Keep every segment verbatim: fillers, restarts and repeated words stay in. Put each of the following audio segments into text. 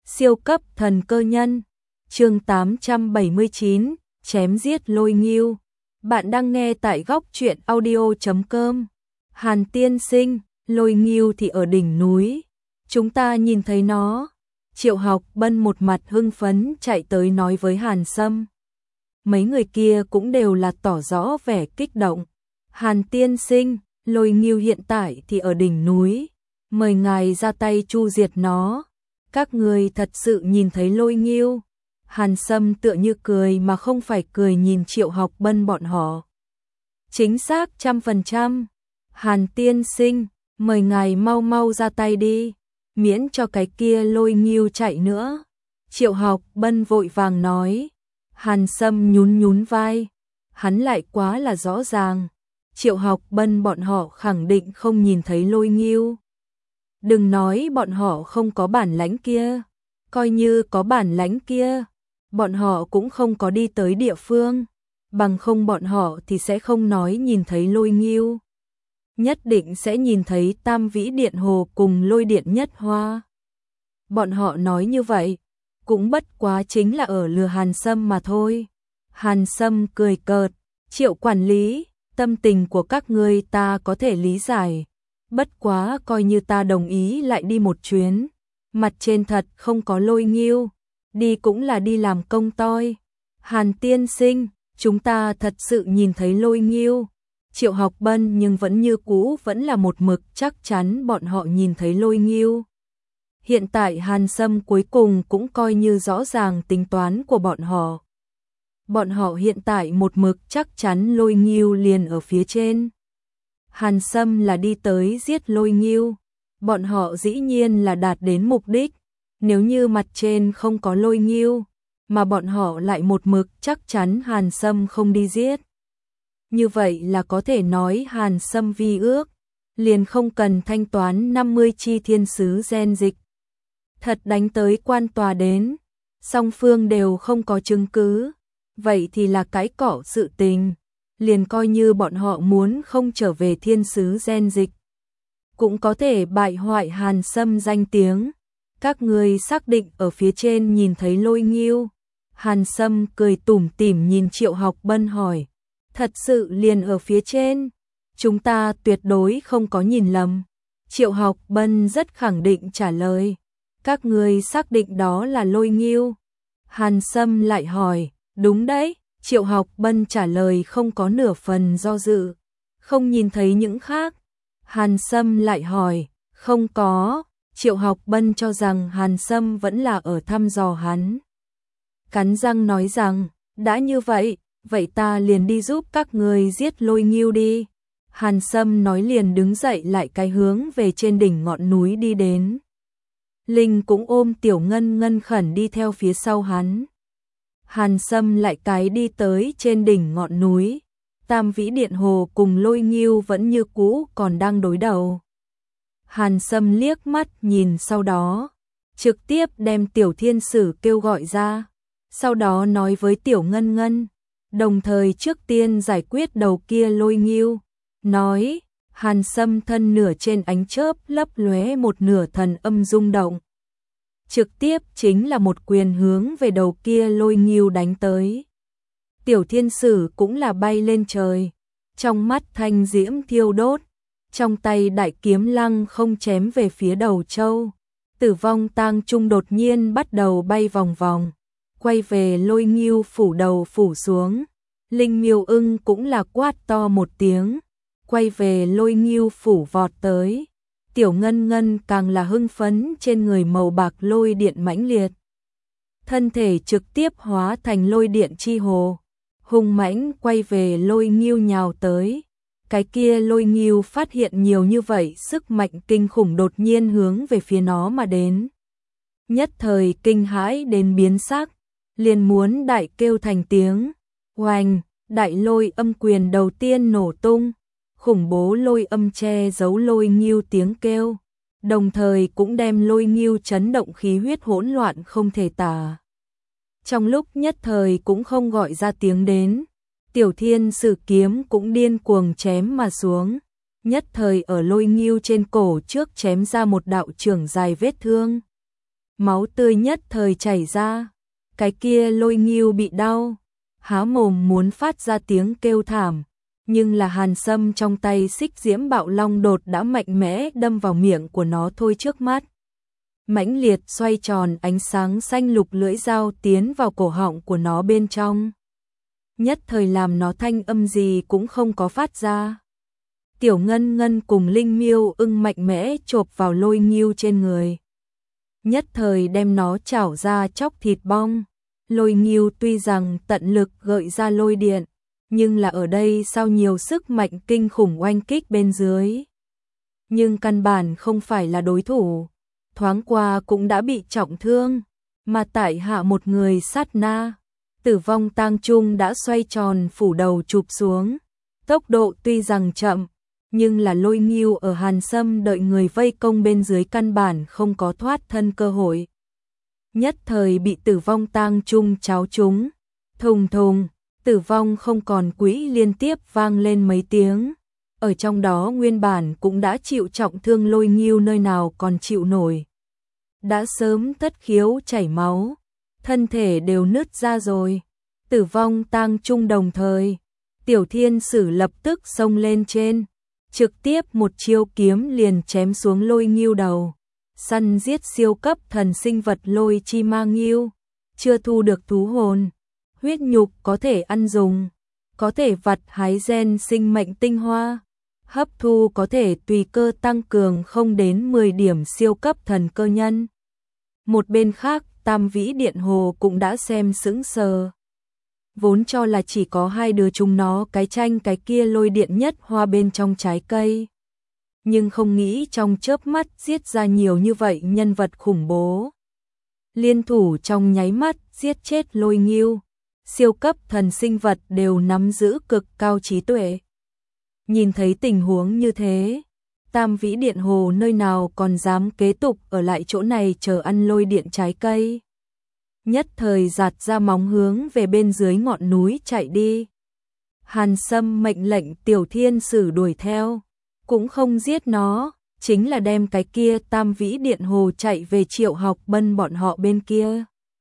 Siêu cấp thần cơ nhân. Chương tám trăm bảy mươi chín, chém giết Lôi Ngưu. Bạn đang nghe tại góc truyện audio chấm com. Hàn tiên sinh, Lôi Ngưu thì ở đỉnh núi. Chúng ta nhìn thấy nó. Triệu Học Bân một mặt hưng phấn chạy tới nói với Hàn Sâm. Mấy người kia cũng đều là tỏ rõ vẻ kích động. Hàn tiên sinh, Lôi Ngưu hiện tại thì ở đỉnh núi. Mời ngài ra tay chu diệt nó. Các người thật sự nhìn thấy Lôi Ngưu? Hàn Sâm tựa như cười mà không phải cười nhìn Triệu Học Bân bọn họ. Chính xác trăm phần trăm. Hàn tiên sinh, mời ngài mau mau ra tay đi, miễn cho cái kia Lôi Ngưu chạy nữa. Triệu Học Bân vội vàng nói. Hàn Sâm nhún nhún vai. Hắn lại quá là rõ ràng. Triệu Học Bân bọn họ khẳng định không nhìn thấy Lôi Ngưu. Đừng nói bọn họ không có bản lãnh kia. Coi như có bản lãnh kia, bọn họ cũng không có đi tới địa phương. Bằng không bọn họ thì sẽ không nói nhìn thấy Lôi Ngưu. Nhất định sẽ nhìn thấy Tam Vĩ Điện Hồ cùng Lôi Điện Nhất Hoa. Bọn họ nói như vậy, cũng bất quá chính là ở lừa Hàn Sâm mà thôi. Hàn Sâm cười cợt. Triệu quản lý, tâm tình của các ngươi ta có thể lý giải. Bất quá coi như ta đồng ý lại đi một chuyến. Mặt trên thật không có Lôi Ngưu, đi cũng là đi làm công toi. Hàn tiên sinh, chúng ta thật sự nhìn thấy Lôi Ngưu. Triệu Học Bân nhưng vẫn như cũ vẫn là một mực chắc chắn bọn họ nhìn thấy Lôi Ngưu. Hiện tại Hàn Sâm cuối cùng cũng coi như rõ ràng tính toán của bọn họ. Bọn họ hiện tại một mực chắc chắn Lôi Ngưu liền ở phía trên. Hàn Sâm là đi tới giết Lôi Ngưu. Bọn họ dĩ nhiên là đạt đến mục đích. Nếu như mặt trên không có Lôi Ngưu, mà bọn họ lại một mực chắc chắn Hàn Sâm không đi giết. Như vậy là có thể nói Hàn Sâm vi ước, liền không cần thanh toán năm mươi chi thiên sứ gen dịch. Thật đánh tới quan tòa đến, song phương đều không có chứng cứ, vậy thì là cái cỏ sự tình. Liền coi như bọn họ muốn không trở về thiên sứ gen dịch, cũng có thể bại hoại Hàn Sâm danh tiếng. Các người xác định ở phía trên nhìn thấy Lôi Ngưu? Hàn Sâm cười tủm tỉm nhìn Triệu Học Bân hỏi. Thật sự liền ở phía trên, chúng ta tuyệt đối không có nhìn lầm. Triệu Học Bân rất khẳng định trả lời. Các người xác định đó là Lôi Ngưu? Hàn Sâm lại hỏi. Đúng đấy. Triệu Học Bân trả lời không có nửa phần do dự. Không nhìn thấy những khác. Hàn Sâm lại hỏi. Không có. Triệu Học Bân cho rằng Hàn Sâm vẫn là ở thăm dò hắn. Cắn răng nói rằng, đã như vậy, vậy ta liền đi giúp các người giết Lôi Ngưu đi. Hàn Sâm nói liền đứng dậy lại cái hướng về trên đỉnh ngọn núi đi đến. Linh cũng ôm Tiểu Ngân Ngân khẩn đi theo phía sau hắn. Hàn Sâm lại cái đi tới trên đỉnh ngọn núi. Tam Vĩ Điện Hồ cùng Lôi Ngưu vẫn như cũ còn đang đối đầu. Hàn Sâm liếc mắt nhìn sau đó, trực tiếp đem Tiểu Thiên Sử kêu gọi ra. Sau đó nói với Tiểu Ngân Ngân, đồng thời trước tiên giải quyết đầu kia Lôi Ngưu. Nói, Hàn Sâm thân nửa trên ánh chớp lấp lóe một nửa thần âm rung động. Trực tiếp chính là một quyền hướng về đầu kia Lôi Ngưu đánh tới. Tiểu Thiên Sử cũng là bay lên trời, trong mắt thanh diễm thiêu đốt, trong tay đại kiếm lăng không chém về phía đầu trâu. Tử vong tang trung đột nhiên bắt đầu bay vòng vòng, quay về Lôi Ngưu phủ đầu phủ xuống. Linh Miêu Ưng cũng là quát to một tiếng, quay về Lôi Ngưu phủ vọt tới. Tiểu Ngân Ngân càng là hưng phấn, trên người màu bạc lôi điện mãnh liệt. Thân thể trực tiếp hóa thành lôi điện chi hồ, hung mãnh quay về Lôi Ngưu nhào tới. Cái kia Lôi Ngưu phát hiện nhiều như vậy sức mạnh kinh khủng đột nhiên hướng về phía nó mà đến. Nhất thời kinh hãi đến biến sắc, liền muốn đại kêu thành tiếng. Oanh, đại lôi âm quyền đầu tiên nổ tung. Khủng bố lôi âm che giấu Lôi Ngưu tiếng kêu, đồng thời cũng đem Lôi Ngưu chấn động khí huyết hỗn loạn không thể tả. Trong lúc nhất thời cũng không gọi ra tiếng đến, Tiểu Thiên Sử kiếm cũng điên cuồng chém mà xuống, nhất thời ở Lôi Ngưu trên cổ trước chém ra một đạo trưởng dài vết thương. máu tươi nhất thời chảy ra. Cái kia Lôi Ngưu bị đau, há mồm muốn phát ra tiếng kêu thảm, nhưng là hàn sâm trong tay xích diễm bạo long đột đã mạnh mẽ đâm vào miệng của nó thôi trước mắt. Mãnh liệt xoay tròn, ánh sáng xanh lục lưỡi dao tiến vào cổ họng của nó bên trong. Nhất thời làm nó thanh âm gì cũng không có phát ra. Tiểu Ngân Ngân cùng Linh Miêu Ưng mạnh mẽ chộp vào Lôi Ngưu trên người. Nhất thời đem nó chảo ra chóc thịt bong. Lôi Ngưu tuy rằng tận lực gợi ra lôi điện, nhưng là ở đây sao nhiều sức mạnh kinh khủng oanh kích bên dưới. Nhưng căn bản không phải là đối thủ, thoáng qua cũng đã bị trọng thương, mà tại hạ một người sát na. Tử vong tang trung đã xoay tròn phủ đầu chụp xuống, tốc độ tuy rằng chậm, nhưng là Lôi Ngưu ở hàn sâm đợi người vây công bên dưới căn bản không có thoát thân cơ hội. Nhất thời bị tử vong tang trung cháo trúng, thùng thùng, tử vong không còn quỹ liên tiếp vang lên mấy tiếng. Ở trong đó nguyên bản cũng đã chịu trọng thương Lôi Ngưu nơi nào còn chịu nổi. Đã sớm thất khiếu chảy máu, thân thể đều nứt ra rồi. Tử vong tang trung đồng thời, Tiểu Thiên Sử lập tức xông lên trên, trực tiếp một chiêu kiếm liền chém xuống Lôi Ngưu đầu. Săn giết siêu cấp thần sinh vật Lôi Chi Ma Ngưu, chưa thu được thú hồn, huyết nhục có thể ăn dùng, có thể vặt hái gen sinh mệnh tinh hoa, hấp thu có thể tùy cơ tăng cường không đến mười điểm siêu cấp thần cơ nhân. Một bên khác, Tam Vĩ Điện Hồ cũng đã xem sững sờ. Vốn cho là chỉ có hai đứa chúng nó cái tranh cái kia lôi điện nhất hoa bên trong trái cây. Nhưng không nghĩ trong chớp mắt giết ra nhiều như vậy nhân vật khủng bố. Liên thủ trong nháy mắt giết chết Lôi Ngưu. Siêu cấp thần sinh vật đều nắm giữ cực cao trí tuệ. Nhìn thấy tình huống như thế, Tam Vĩ Điện Hồ nơi nào còn dám kế tục ở lại chỗ này chờ ăn lôi điện trái cây. Nhất thời giạt ra móng hướng về bên dưới ngọn núi chạy đi. Hàn Sâm mệnh lệnh Tiểu Thiên Sử đuổi theo, cũng không giết nó, chính là đem cái kia Tam Vĩ Điện Hồ chạy về Triệu Học Bân bọn họ bên kia.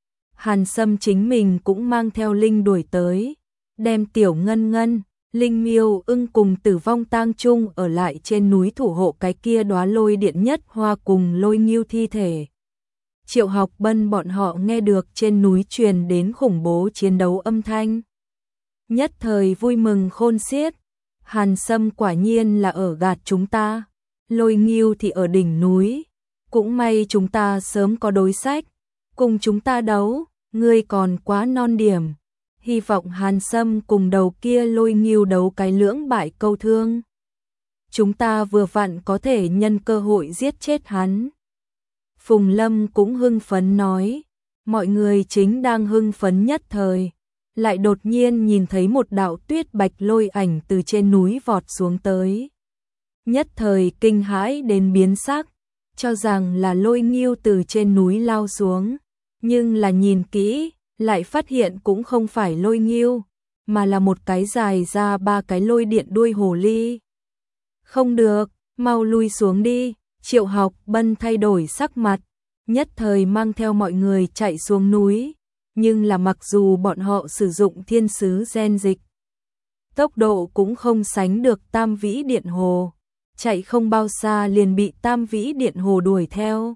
Hàn Sâm chính mình cũng mang theo Linh đuổi tới, đem Tiểu Ngân Ngân, Linh Miêu Ưng cùng Tử vong tang trung ở lại trên núi thủ hộ cái kia đóa lôi điện nhất hoa cùng Lôi Ngưu thi thể. Triệu Học Bân bọn họ nghe được trên núi truyền đến khủng bố chiến đấu âm thanh. Nhất thời vui mừng khôn xiết, Hàn Sâm quả nhiên là ở gạt chúng ta, Lôi Ngưu thì ở đỉnh núi, cũng may chúng ta sớm có đối sách, cùng chúng ta đấu, ngươi còn quá non điểm. Hy vọng Hàn Sâm cùng đầu kia Lôi Ngưu đấu cái lưỡng bại câu thương. Chúng ta vừa vặn có thể nhân cơ hội giết chết hắn. Phùng Lâm cũng hưng phấn nói, mọi người chính đang hưng phấn nhất thời, lại đột nhiên nhìn thấy một đạo tuyết bạch lôi ảnh từ trên núi vọt xuống tới. Nhất thời kinh hãi đến biến sắc, cho rằng là Lôi Ngưu từ trên núi lao xuống, nhưng là nhìn kỹ, lại phát hiện cũng không phải Lôi Ngưu, mà là một cái dài ra ba cái lôi điện đuôi hồ ly. Không được, mau lui xuống đi. Triệu Học Bân thay đổi sắc mặt, nhất thời mang theo mọi người chạy xuống núi, nhưng là mặc dù bọn họ sử dụng thiên sứ gen dịch, tốc độ cũng không sánh được Tam Vĩ Điện Hồ, chạy không bao xa liền bị Tam Vĩ Điện Hồ đuổi theo.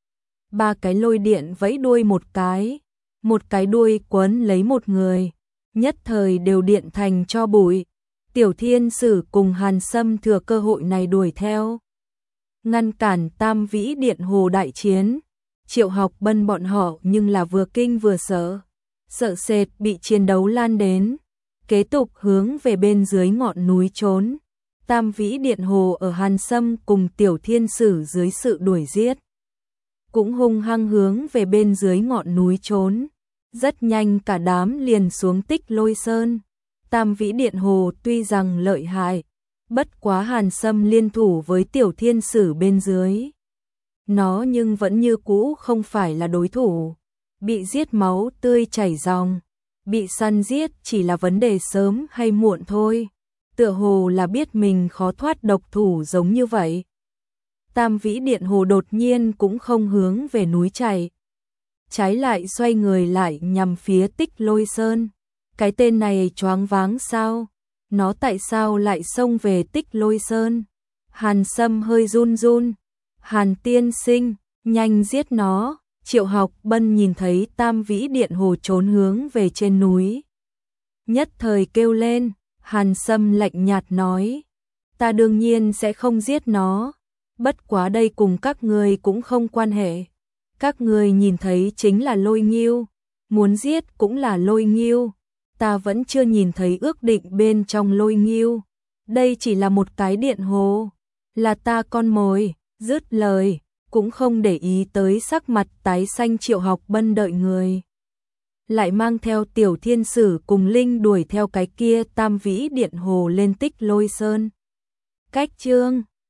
Ba cái lôi điện vẫy đuôi một cái, một cái đuôi quấn lấy một người, nhất thời đều điện thành tro bụi. Tiểu Thiên Sử cùng Hàn Sâm thừa cơ hội này đuổi theo, ngăn cản Tam Vĩ Điện Hồ đại chiến. Triệu Học Bân bọn họ nhưng là vừa kinh vừa sợ, sợ sệt bị chiến đấu lan đến, kế tục hướng về bên dưới ngọn núi trốn. Tam Vĩ Điện Hồ ở Hàn Sâm cùng Tiểu Thiên Sử dưới sự đuổi giết, cũng hung hăng hướng về bên dưới ngọn núi trốn. Rất nhanh cả đám liền xuống Tích Lôi Sơn. Tam Vĩ Điện Hồ tuy rằng lợi hại, bất quá Hàn Sâm liên thủ với Tiểu Thiên Sử bên dưới, nó nhưng vẫn như cũ không phải là đối thủ, bị giết máu tươi chảy ròng, bị săn giết chỉ là vấn đề sớm hay muộn thôi, tựa hồ là biết mình khó thoát độc thủ giống như vậy. Tam Vĩ Điện Hồ đột nhiên cũng không hướng về núi chạy, trái lại xoay người lại nhằm phía Tích Lôi Sơn. Cái tên này choáng váng sao? Nó tại sao lại xông về Tích Lôi Sơn? Hàn Sâm hơi run run. Hàn tiên sinh, nhanh giết nó. Triệu Học Bân nhìn thấy Tam Vĩ Điện Hồ trốn hướng về trên núi, nhất thời kêu lên. Hàn Sâm lạnh nhạt nói, ta đương nhiên sẽ không giết nó, bất quá đây cùng các ngươi cũng không quan hệ. Các ngươi nhìn thấy chính là Lôi Ngưu, muốn giết cũng là Lôi Ngưu, ta vẫn chưa nhìn thấy ước định bên trong Lôi Ngưu. Đây chỉ là một cái điện hồ, là ta con mồi. Dứt lời, cũng không để ý tới sắc mặt tái xanh Triệu Học Bân, đợi người lại mang theo Tiểu Thiên Sử cùng Linh đuổi theo cái kia Tam Vĩ Điện Hồ lên Tích Lôi Sơn. Cách chương